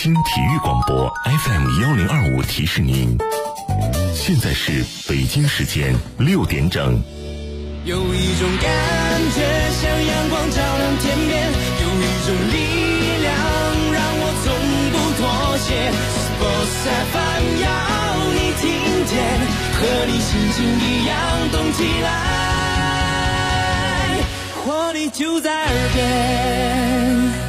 京体育广播 FM1025提示您，现在是北京时间6点整。 有一种感觉像阳光照亮天边，有一种力量让我从不妥协。Sports FM 要你听见，和你心情一样动起来，活力就在耳边。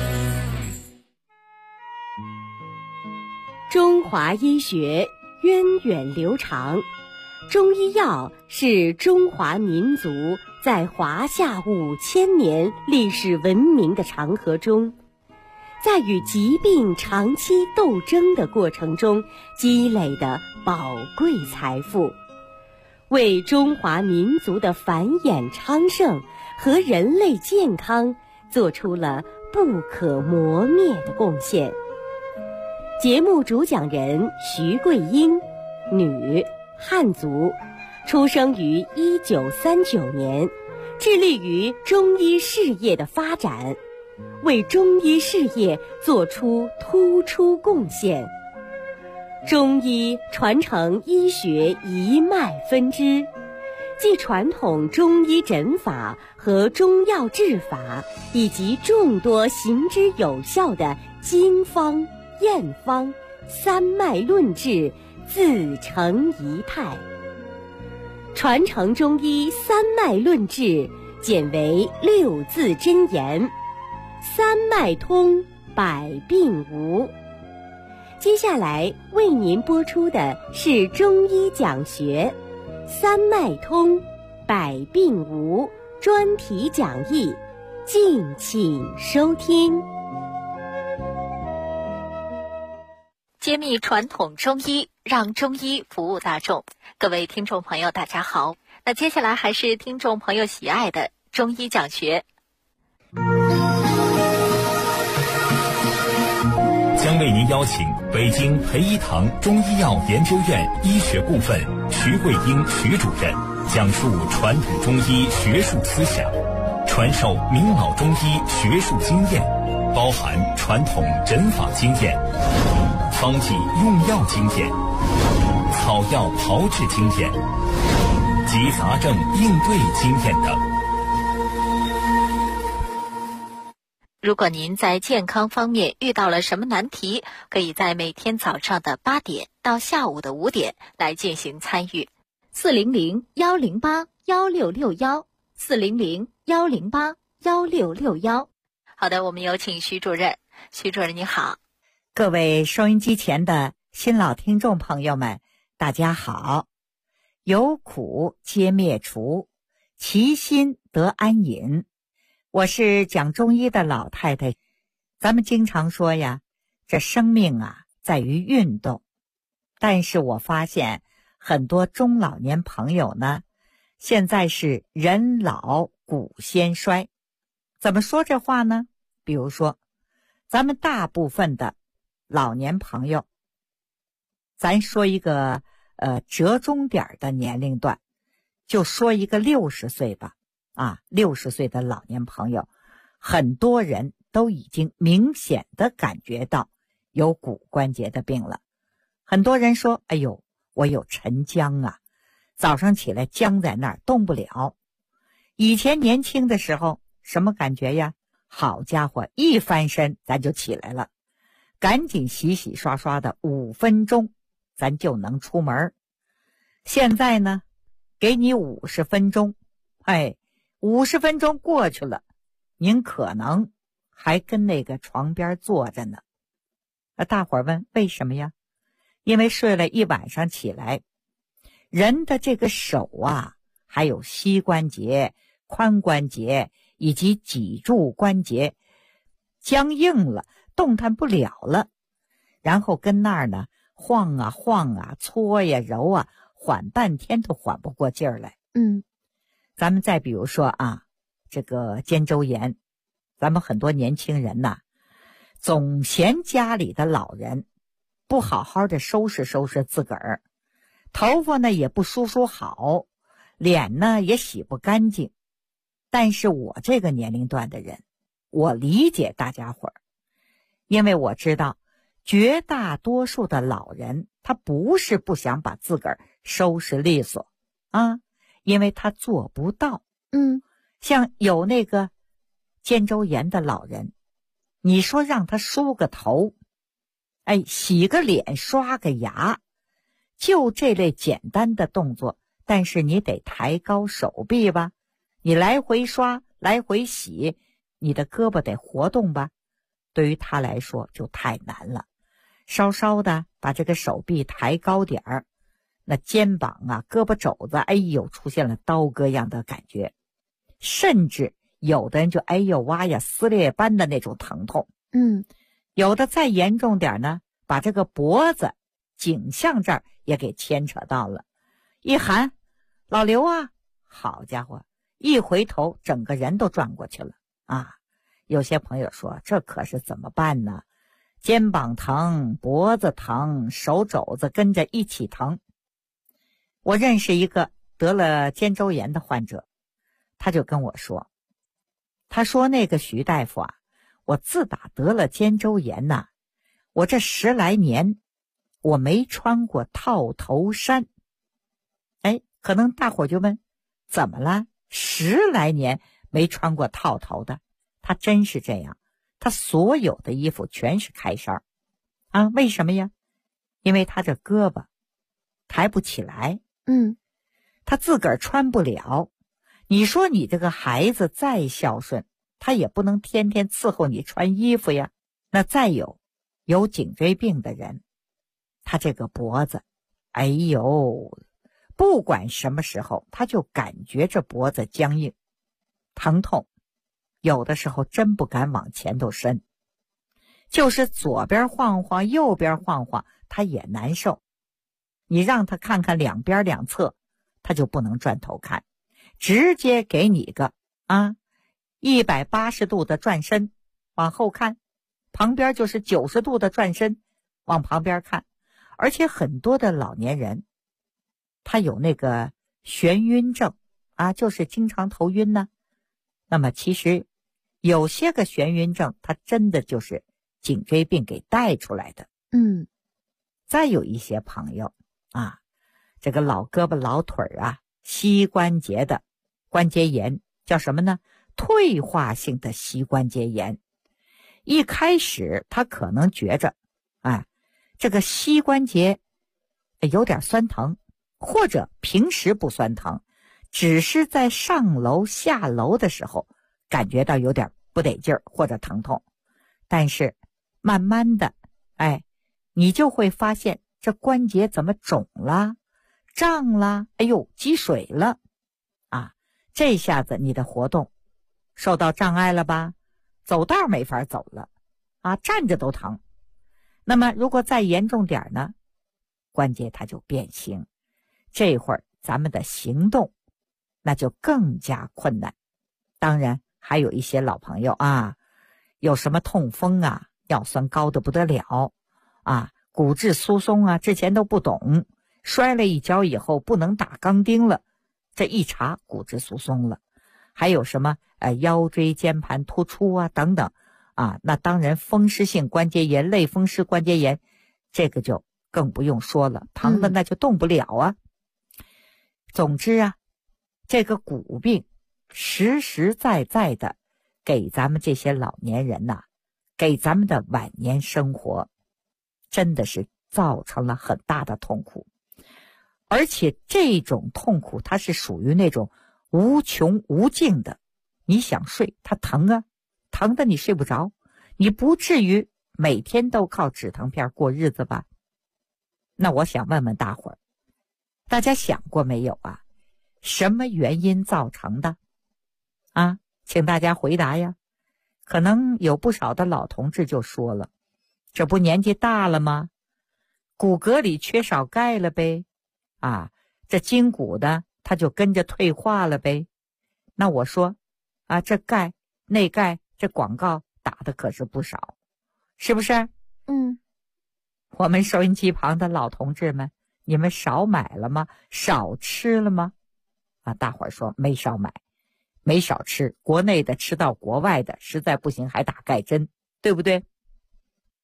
中华医学源远流长，中医药是中华民族在华夏5000年历史文明的长河中，在与疾病长期斗争的过程中积累的宝贵财富，为中华民族的繁衍昌盛和人类健康做出了不可磨灭的贡献。节目主讲人徐桂英，女，汉族，出生于1939年，致力于中医事业的发展，为中医事业做出突出贡献。中医传承医学一脉分支，即传统中医诊法和中药治法，以及众多行之有效的经方、验方、三脉论治自成一态。传承中医三脉论治简为6字真言：三脉通，百病无。接下来为您播出的是中医讲学三脉通，百病无专题讲义，敬请收听。 揭秘传统中医，让中医服务大众。各位听众朋友大家好，那接下来还是听众朋友喜爱的中医讲学。 将为您邀请北京培一堂中医药研究院医学部分徐桂英徐主任讲述传统中医学术思想，传授明老中医学术经验，包含传统诊法经验、方剂用药经验、草药炮制经验及杂症应对经验等。 如果您在健康方面遇到了什么难题，可以在每天早上的8点到下午的5点来进行参与。400-108-1661，400-108-1661。好的，我们有请徐主任。徐主任你好。 各位收音机前的新老听众朋友们，大家好。有苦皆灭除，其心得安隐。我是讲中医的老太太。咱们经常说呀，这生命啊在于运动，但是我发现很多中老年朋友呢，现在是人老骨先衰。怎么说这话呢？比如说咱们大部分的老年朋友，咱说一个折中点的年龄段，就说一个60岁吧。60岁的老年朋友，很多人都已经明显的感觉到有骨关节的病了。很多人说，哎呦，我有晨僵啊，早上起来僵在那儿动不了。以前年轻的时候什么感觉呀？好家伙，一翻身咱就起来了，赶紧洗洗刷刷的5分钟咱就能出门。现在呢，给你50分钟，50分钟过去了，您可能还跟那个床边坐着呢。大伙儿问为什么呀？因为睡了一晚上起来，人的这个手啊，还有膝关节、髋关节以及脊柱关节僵硬了，动弹不了了，然后跟那儿呢晃啊晃啊，搓呀揉啊，缓半天都缓不过劲儿来。咱们再比如说这个肩周炎，咱们很多年轻人呐，总嫌家里的老人不好好的收拾收拾自个儿，头发呢也不梳梳好，脸呢也洗不干净。但是我这个年龄段的人，我理解大家伙儿，因为我知道绝大多数的老人，他不是不想把自个儿收拾利索啊，因为他做不到。像有那个肩周炎的老人，你说让他梳个头，洗个脸，刷个牙，就这类简单的动作，但是你得抬高手臂吧，你来回刷，来回洗，你的胳膊得活动吧，对于他来说就太难了。稍稍的把这个手臂抬高点儿，那肩膀啊、胳膊肘子，出现了刀割样的感觉，甚至有的人就哇呀撕裂般的那种疼痛。有的再严重点呢，把这个脖子、颈项这儿也给牵扯到了。一喊老刘啊，好家伙，一回头整个人都转过去了啊！有些朋友说这可是怎么办呢？肩膀疼，脖子疼，手肘子跟着一起疼。我认识一个得了肩周炎的患者，他就跟我说，他说那个徐大夫啊，我自打得了肩周炎呐，我这10来年我没穿过套头衫。可能大伙就问怎么了？10来年没穿过套头的，他真是这样，他所有的衣服全是开衫啊。为什么呀？因为他这胳膊抬不起来，他自个儿穿不了。你说你这个孩子再孝顺，他也不能天天伺候你穿衣服呀。那再有颈椎病的人，他这个脖子，不管什么时候他就感觉这脖子僵硬疼痛，有的时候真不敢往前头伸，就是左边晃晃右边晃晃他也难受。你让他看看两边两侧，他就不能转头看，直接给你个180度的转身往后看，旁边就是90度的转身往旁边看。而且很多的老年人他有那个眩晕症就是经常头晕呢。那么其实有些个眩晕症它真的就是颈椎病给带出来的。再有一些朋友这个老胳膊老腿膝关节的关节炎叫什么呢？退化性的膝关节炎。一开始他可能觉着这个膝关节有点酸疼，或者平时不酸疼，只是在上楼下楼的时候感觉到有点不得劲儿或者疼痛。但是慢慢的你就会发现这关节怎么肿了、胀了，积水了这下子你的活动受到障碍了吧，走道没法走了站着都疼。那么如果再严重点呢，关节它就变形，这会儿咱们的行动那就更加困难。当然还有一些老朋友有什么痛风尿酸高的不得了骨质疏松之前都不懂，摔了一跤以后不能打钢钉了，这一查骨质疏松了。还有什么腰椎间盘突出等等那当然风湿性关节炎、类风湿关节炎这个就更不用说了，疼的那就动不了总之这个骨病实实在在的给咱们这些老年人给咱们的晚年生活真的是造成了很大的痛苦。而且这种痛苦它是属于那种无穷无尽的，你想睡它疼疼的你睡不着，你不至于每天都靠止疼片过日子吧？那我想问问大伙儿，大家想过没有什么原因造成的请大家回答呀。可能有不少的老同志就说了，这不年纪大了吗？骨骼里缺少钙了呗这筋骨的它就跟着退化了呗。那我说这钙内钙这广告打的可是不少，是不是？我们收音机旁的老同志们，你们少买了吗？少吃了吗？大伙儿说没少买，没少吃，国内的吃到国外的，实在不行还打钙针，对不对？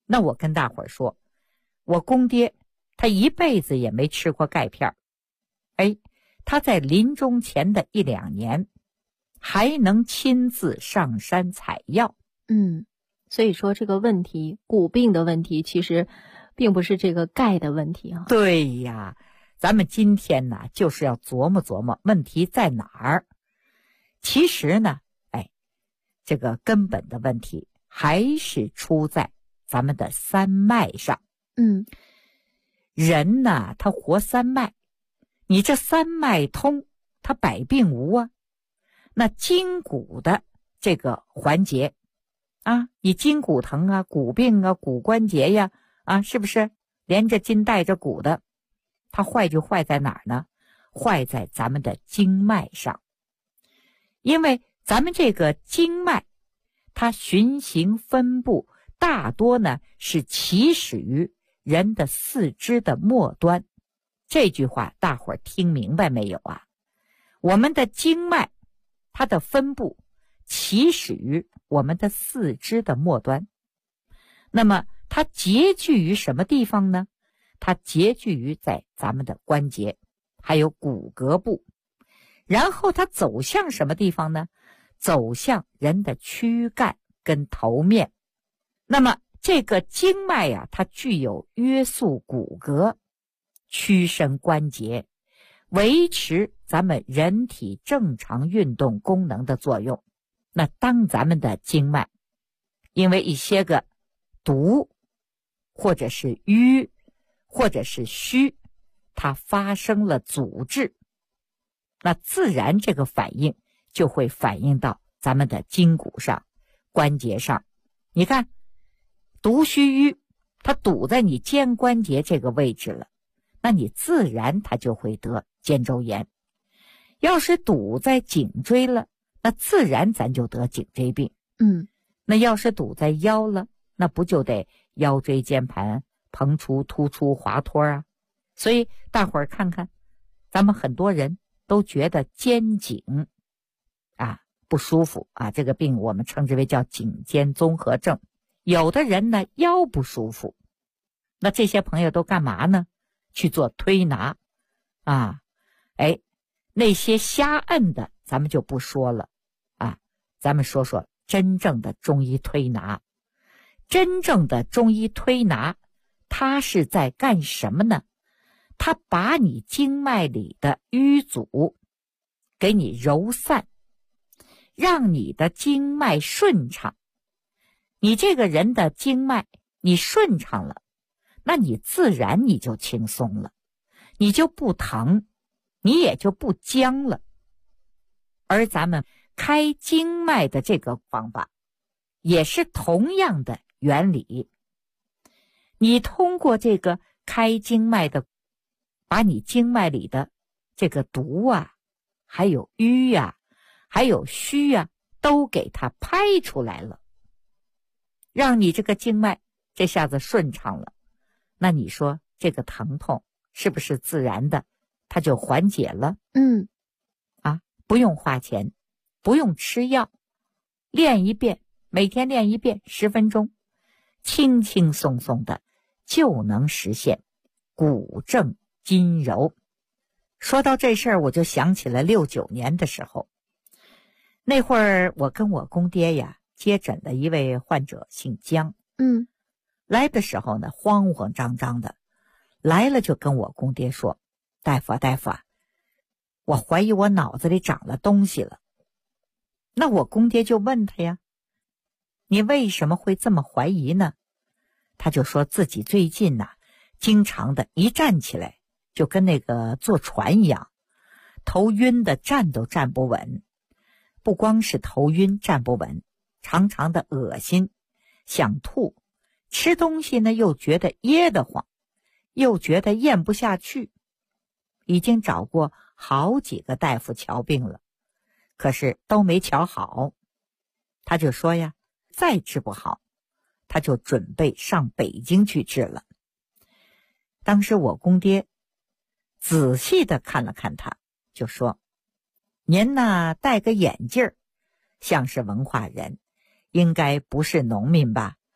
那我跟大伙儿说，我公爹他一辈子也没吃过钙片，他在临终前的1-2年还能亲自上山采药。 所以说这个问题，骨病的问题，其实并不是这个钙的问题啊。 对呀，咱们今天呢，就是要琢磨琢磨问题在哪儿。其实呢，这个根本的问题还是出在咱们的三脉上。人呢，他活三脉，你这三脉通，他百病无啊。那筋骨的这个环节啊，你筋骨疼啊，骨病啊，骨关节呀，是不是连着筋带着骨的？它坏就坏在哪儿呢？坏在咱们的经脉上。因为咱们这个经脉，它循行分布大多呢是起始于人的四肢的末端。这句话大伙儿听明白没有啊？我们的经脉，它的分布起始于我们的四肢的末端。那么它结聚于什么地方呢？它结聚于在咱们的关节还有骨骼部。然后它走向什么地方呢？走向人的躯干跟头面。那么这个经脉呀，它具有约束骨骼、屈伸关节、维持咱们人体正常运动功能的作用。那当咱们的经脉因为一些个堵或者是淤或者是虚，它发生了阻滞，那自然这个反应就会反映到咱们的筋骨上、关节上。你看堵虚淤，它堵在你肩关节这个位置了，那你自然它就会得肩周炎。要是堵在颈椎了，那自然咱就得颈椎病。那要是堵在腰了，那不就得腰椎间盘膨出、突出、滑脱啊？所以大伙儿看看，咱们很多人都觉得肩颈不舒服啊，这个病我们称之为叫颈肩综合症。有的人呢腰不舒服，那这些朋友都干嘛呢？去做推拿那些瞎摁的咱们就不说了咱们说说真正的中医推拿。真正的中医推拿，它是在干什么呢？它把你经脉里的淤阻给你揉散，让你的经脉顺畅。你这个人的经脉你顺畅了，那你自然你就轻松了，你就不疼，你也就不僵了。而咱们开经脉的这个方法也是同样的原理。你通过这个开经脉的，把你经脉里的这个毒还有瘀还有虚都给它拍出来了，让你这个经脉这下子顺畅了。那你说这个疼痛是不是自然的它就缓解了？不用花钱，不用吃药，练一遍，每天练一遍10分钟，轻轻松松的就能实现骨正筋柔。说到这事儿，我就想起了69年的时候，那会儿我跟我公爹接诊了一位患者，姓姜。来的时候呢，慌慌张张的，来了就跟我公爹说：大夫我怀疑我脑子里长了东西了。那我公爹就问他呀，你为什么会这么怀疑呢？他就说自己最近经常的一站起来就跟那个坐船一样，头晕的站都站不稳。不光是头晕站不稳，常常的恶心，想吐，吃东西呢又觉得噎得慌，又觉得咽不下去。已经找过好几个大夫瞧病了，可是都没瞧好。他就说再治不好，他就准备上北京去治了。当时我公爹仔细的看了看他，就说：您戴个眼镜，像是文化人，应该不是农民吧？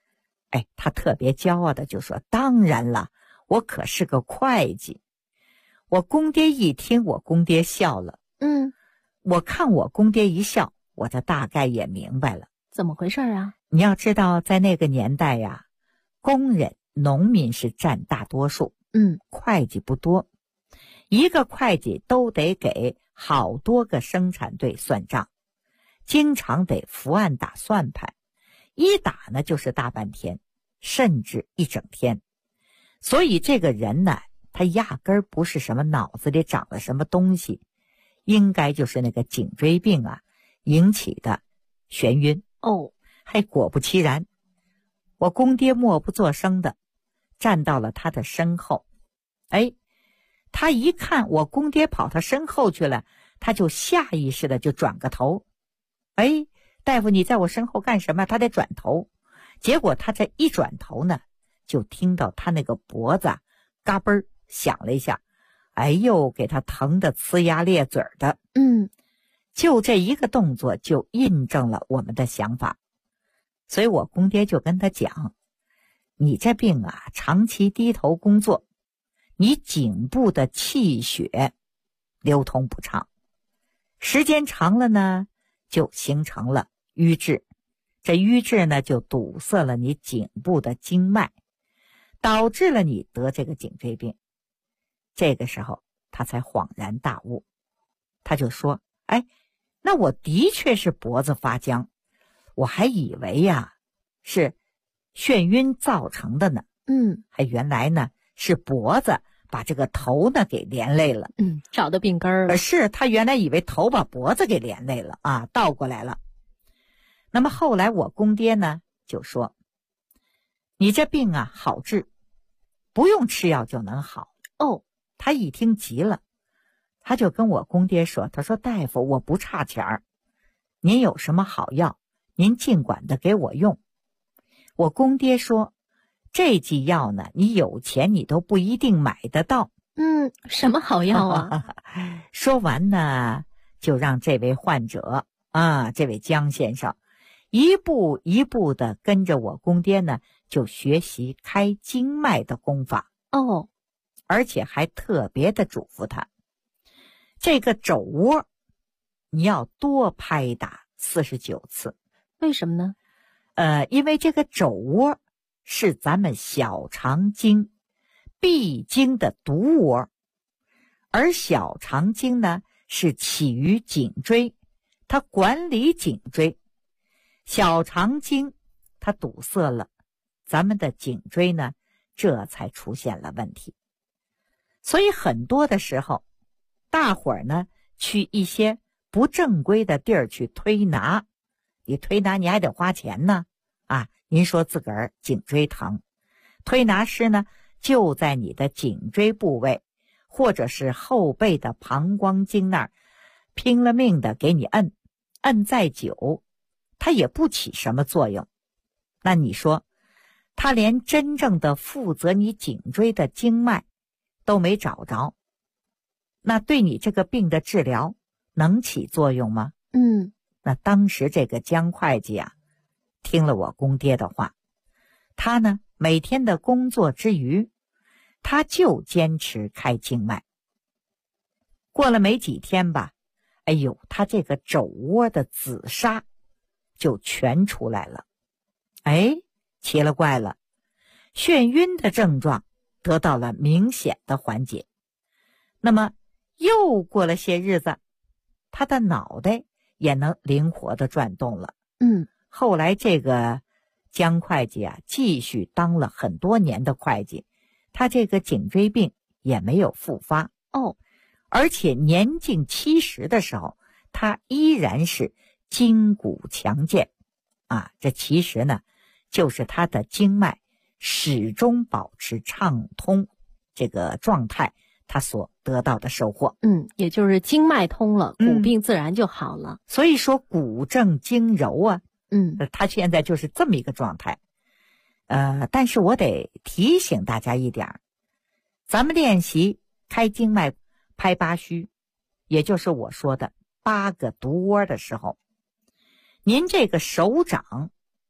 他特别骄傲的就说，当然了，我可是个会计。我公爹一听，我公爹笑了。我看我公爹一笑，我这大概也明白了。 怎么回事啊？ 你要知道，在那个年代呀，工人、农民是占大多数，会计不多。一个会计都得给好多个生产队算账，经常得伏案打算盘，一打呢就是大半天，甚至一整天。所以这个人呢，他压根儿不是什么脑子里长了什么东西，应该就是那个颈椎病啊引起的眩晕。还果不其然，我公爹默不作声的站到了他的身后。他一看我公爹跑他身后去了，他就下意识的就转个头。大夫，你在我身后干什么？他得转头。结果他这一转头呢，就听到他那个脖子嘎嘣响了一下，给他疼得呲牙咧嘴的。就这一个动作就印证了我们的想法。所以我公爹就跟他讲，你这病啊，长期低头工作，你颈部的气血流通不畅，时间长了呢，就形成了瘀滞。这瘀滞呢，就堵塞了你颈部的经脉，导致了你得这个颈椎病。这个时候他才恍然大悟，他就说，那我的确是脖子发僵，我还以为呀是眩晕造成的呢。还原来呢是脖子把这个头呢给连累了。 找到病根儿了。 是他原来以为头把脖子给连累了啊，倒过来了。那么后来我公爹呢就说，你这病啊好治，不用吃药就能好。他一听急了，他就跟我公爹说，他说，大夫，我不差钱儿，您有什么好药，您尽管的给我用。我公爹说，这剂药呢，你有钱你都不一定买得到。 什么好药啊？ 说完呢，就让这位患者这位江先生一步一步的跟着我公爹呢，就学习开经脉的功法。而且还特别的嘱咐他，这个肘窝你要多拍打49次。 为什么呢？ 因为这个肘窝是咱们小肠经必经的毒窝，而小肠经呢是起于颈椎，它管理颈椎。小肠经它堵塞了，咱们的颈椎呢这才出现了问题。所以很多的时候，大伙儿呢去一些不正规的地儿去推拿，你推拿你还得花钱呢。您说自个儿颈椎疼，推拿师呢就在你的颈椎部位或者是后背的膀胱经那儿拼了命的给你摁再久，它也不起什么作用。那你说他连真正的负责你颈椎的经脉都没找着，那对你这个病的治疗能起作用吗？那当时这个江会计听了我公爹的话，他呢每天的工作之余，他就坚持开经脉。过了没几天吧，他这个肘窝的紫砂就全出来了。奇了怪了，眩晕的症状得到了明显的缓解。那么又过了些日子，他的脑袋也能灵活地转动了。后来这个江会计继续当了很多年的会计，他这个颈椎病也没有复发。而且年近70的时候，他依然是筋骨强健。这其实呢就是他的经脉始终保持畅通这个状态，他所得到的收获。 也就是经脉通了，骨病自然就好了。 所以说骨正经柔他现在就是这么一个状态。但是我得提醒大家一点，咱们练习开经脉拍八虚，也就是我说的8个毒窝的时候，您这个手掌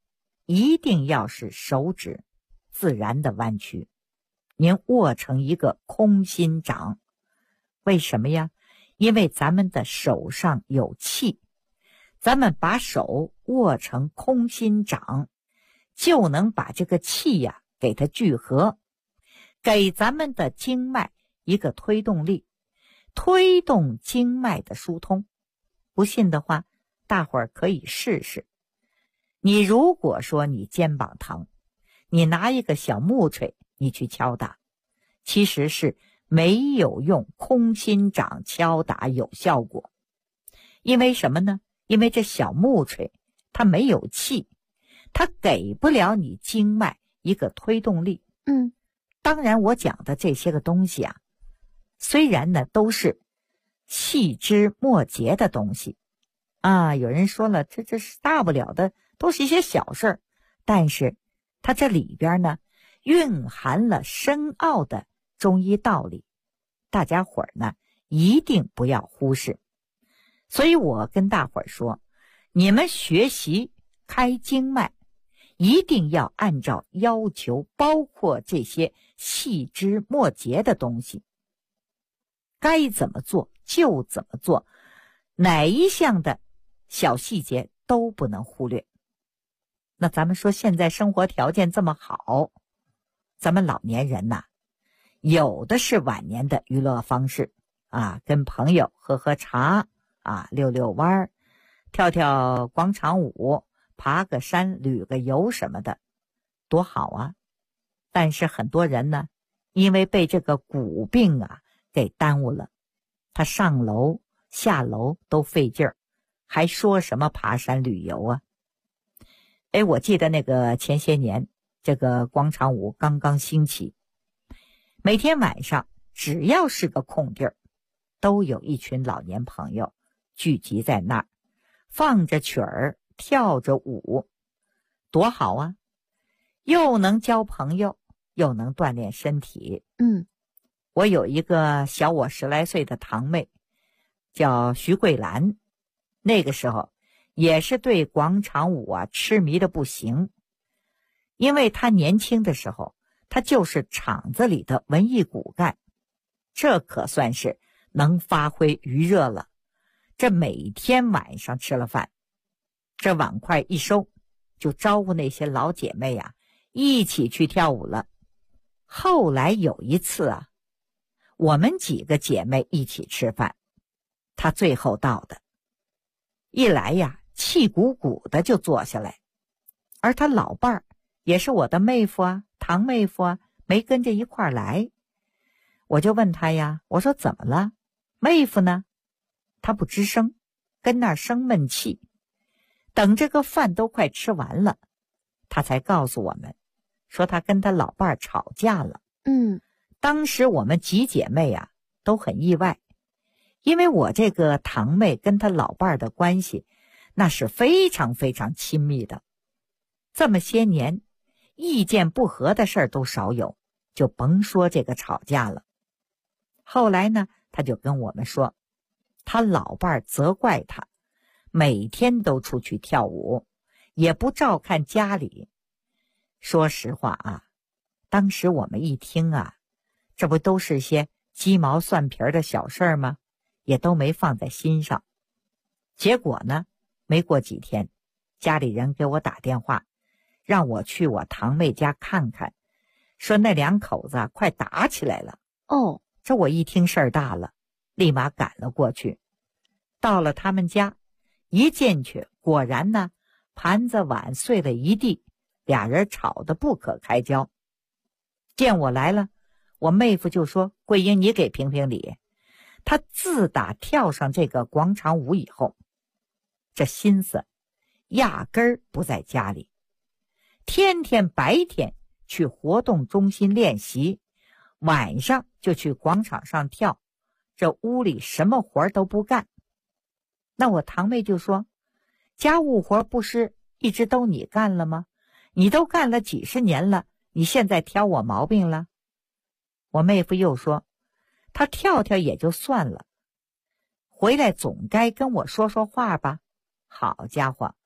一定要是手指自然的弯曲，您握成一个空心掌。为什么呀？因为咱们的手上有气，咱们把手握成空心掌，就能把这个气呀给它聚合，给咱们的经脉一个推动力，推动经脉的疏通。不信的话，大伙儿可以试试。你如果说你肩膀疼，你拿一个小木锤你去敲打，其实是没有用空心掌敲打有效果。因为什么呢？因为这小木锤它没有气，它给不了你经脉一个推动力。当然我讲的这些个东西啊，虽然呢都是细枝末节的东西啊，有人说了这是大不了的，都是一些小事儿，但是它这里边呢蕴含了深奥的中医道理，大家伙儿呢一定不要忽视。所以我跟大伙儿说，你们学习开经脉一定要按照要求，包括这些细枝末节的东西，该怎么做就怎么做，哪一项的小细节都不能忽略。那咱们说现在生活条件这么好，咱们老年人呐，有的是晚年的娱乐方式啊，跟朋友喝喝茶啊，溜溜弯儿，跳跳广场舞，爬个山，旅个游什么的，多好啊。但是很多人呢，因为被这个骨病啊给耽误了，他上楼下楼都费劲儿，还说什么爬山旅游啊。我记得那个前些年这个广场舞刚刚兴起，每天晚上只要是个空地儿，都有一群老年朋友聚集在那儿，放着曲儿，跳着舞，多好啊，又能交朋友，又能锻炼身体。我有一个小我10来岁的堂妹叫徐桂兰，那个时候也是对广场舞啊痴迷的不行。因为她年轻的时候，她就是厂子里的文艺骨干，这可算是能发挥余热了。这每天晚上吃了饭，这碗筷一收，就招呼那些老姐妹啊一起去跳舞了。后来有一次啊，我们几个姐妹一起吃饭，她最后到的，一来呀气鼓鼓的就坐下来，而她老伴儿也是我的妹夫啊，堂妹夫啊，没跟着一块儿来。我就问她呀，我说怎么了？妹夫呢？她不吱声，跟那儿生闷气。等这个饭都快吃完了，她才告诉我们，说她跟她老伴儿吵架了。当时我们几姐妹啊都很意外，因为我这个堂妹跟她老伴儿的关系那是非常非常亲密的，这么些年意见不合的事儿都少有，就甭说这个吵架了。后来呢，她就跟我们说，她老伴儿责怪她每天都出去跳舞，也不照看家里。说实话啊，当时我们一听啊，这不都是些鸡毛蒜皮的小事儿吗？也都没放在心上。结果呢，没过几天，家里人给我打电话，让我去我堂妹家看看，说那两口子快打起来了。这我一听事儿大了，立马赶了过去。到了他们家，一进去，果然呢，盘子碗碎了一地，俩人吵得不可开交。见我来了，我妹夫就说，桂英你给评评理。他自打跳上这个广场舞以后，这心思压根儿不在家里，天天白天去活动中心练习，晚上就去广场上跳，这屋里什么活都不干。那我堂妹就说，家务活不是一直都你干了吗？你都干了几十年了，你现在挑我毛病了？我妹夫又说，他跳跳也就算了，回来总该跟我说说话吧。好家伙，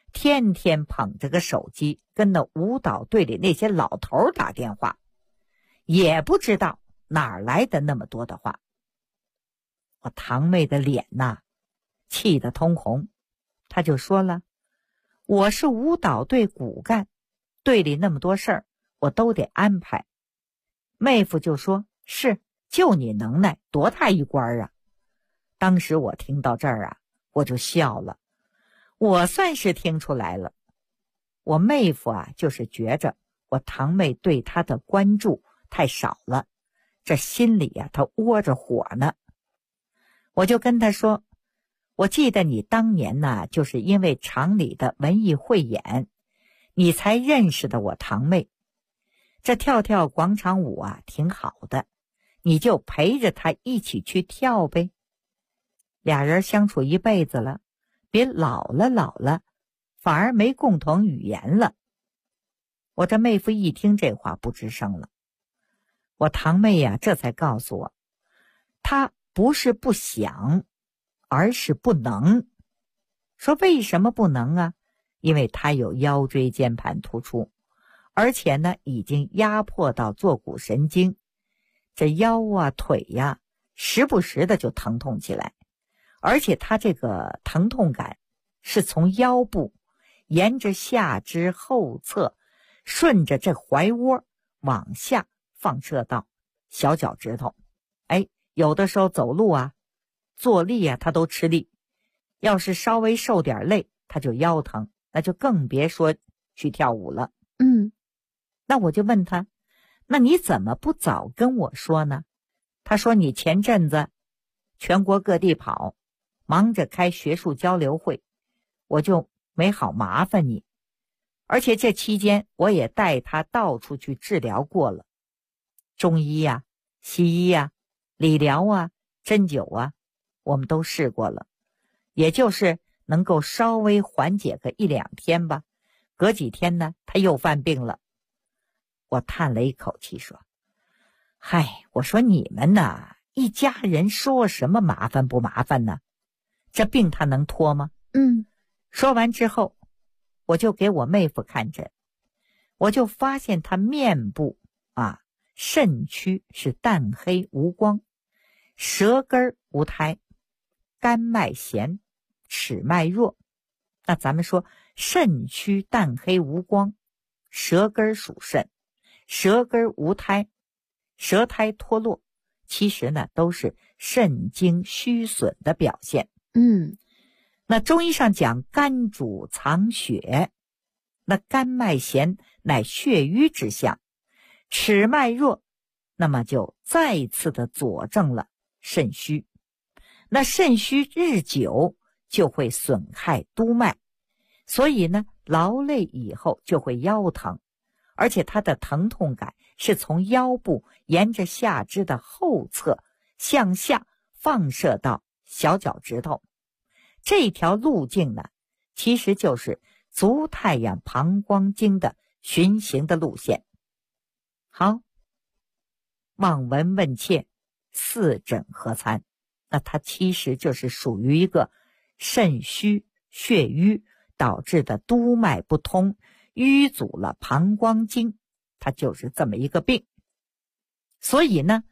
天天捧着个手机跟那舞蹈队里那些老头打电话，也不知道哪儿来的那么多的话。我堂妹的脸呐，气得通红，她就说了，我是舞蹈队骨干，队里那么多事儿我都得安排。妹夫就说，是，就你能耐，多大一官啊。当时我听到这儿啊，我就笑了，我算是听出来了。我妹夫啊，就是觉着我堂妹对他的关注太少了，这心里啊，他窝着火呢。我就跟他说，我记得你当年呢，就是因为厂里的文艺汇演，你才认识的我堂妹。这跳跳广场舞啊，挺好的，你就陪着她一起去跳呗。俩人相处一辈子了，别老了，反而没共同语言了。我这妹夫一听这话不吱声了。我堂妹呀，这才告诉我，她不是不想，而是不能。说为什么不能啊？因为她有腰椎间盘突出，而且呢，已经压迫到坐骨神经，这腰啊腿呀，时不时的就疼痛起来，而且她这个疼痛感是从腰部沿着下肢后侧，顺着这踝窝往下放射到小脚趾头。有的时候走路啊坐立啊她都吃力，要是稍微受点累她就腰疼，那就更别说去跳舞了。那我就问她，那你怎么不早跟我说呢？她说你前阵子全国各地跑，忙着开学术交流会，我就没好麻烦你。而且这期间我也带她到处去治疗过了，中医啊西医啊理疗啊针灸啊我们都试过了，也就是能够稍微缓解个1-2天吧，隔几天呢她又犯病了。我叹了一口气说，嗨，我说你们呐，一家人说什么麻烦不麻烦呢？这病他能拖吗？说完之后，我就给我妹夫看诊，我就发现他面部啊肾区是淡黑无光，舌根无苔，肝脉弦，齿脉弱。那咱们说肾区淡黑无光，舌根属肾，舌根无苔，舌苔脱落，其实呢都是肾精虚损的表现。那中医上讲肝主藏血，那肝脉弦乃血瘀之象，齿脉弱，那么就再次的佐证了肾虚。那肾虚日久就会损害督脉，所以呢劳累以后就会腰疼，而且它的疼痛感是从腰部沿着下肢的后侧向下放射到小脚趾头。这条路径呢，其实就是足太阳膀胱经的循行的路线。好，望闻问切，四诊合参，那它其实就是属于一个肾虚血瘀导致的督脉不通，淤阻了膀胱经，它就是这么一个病。所以呢，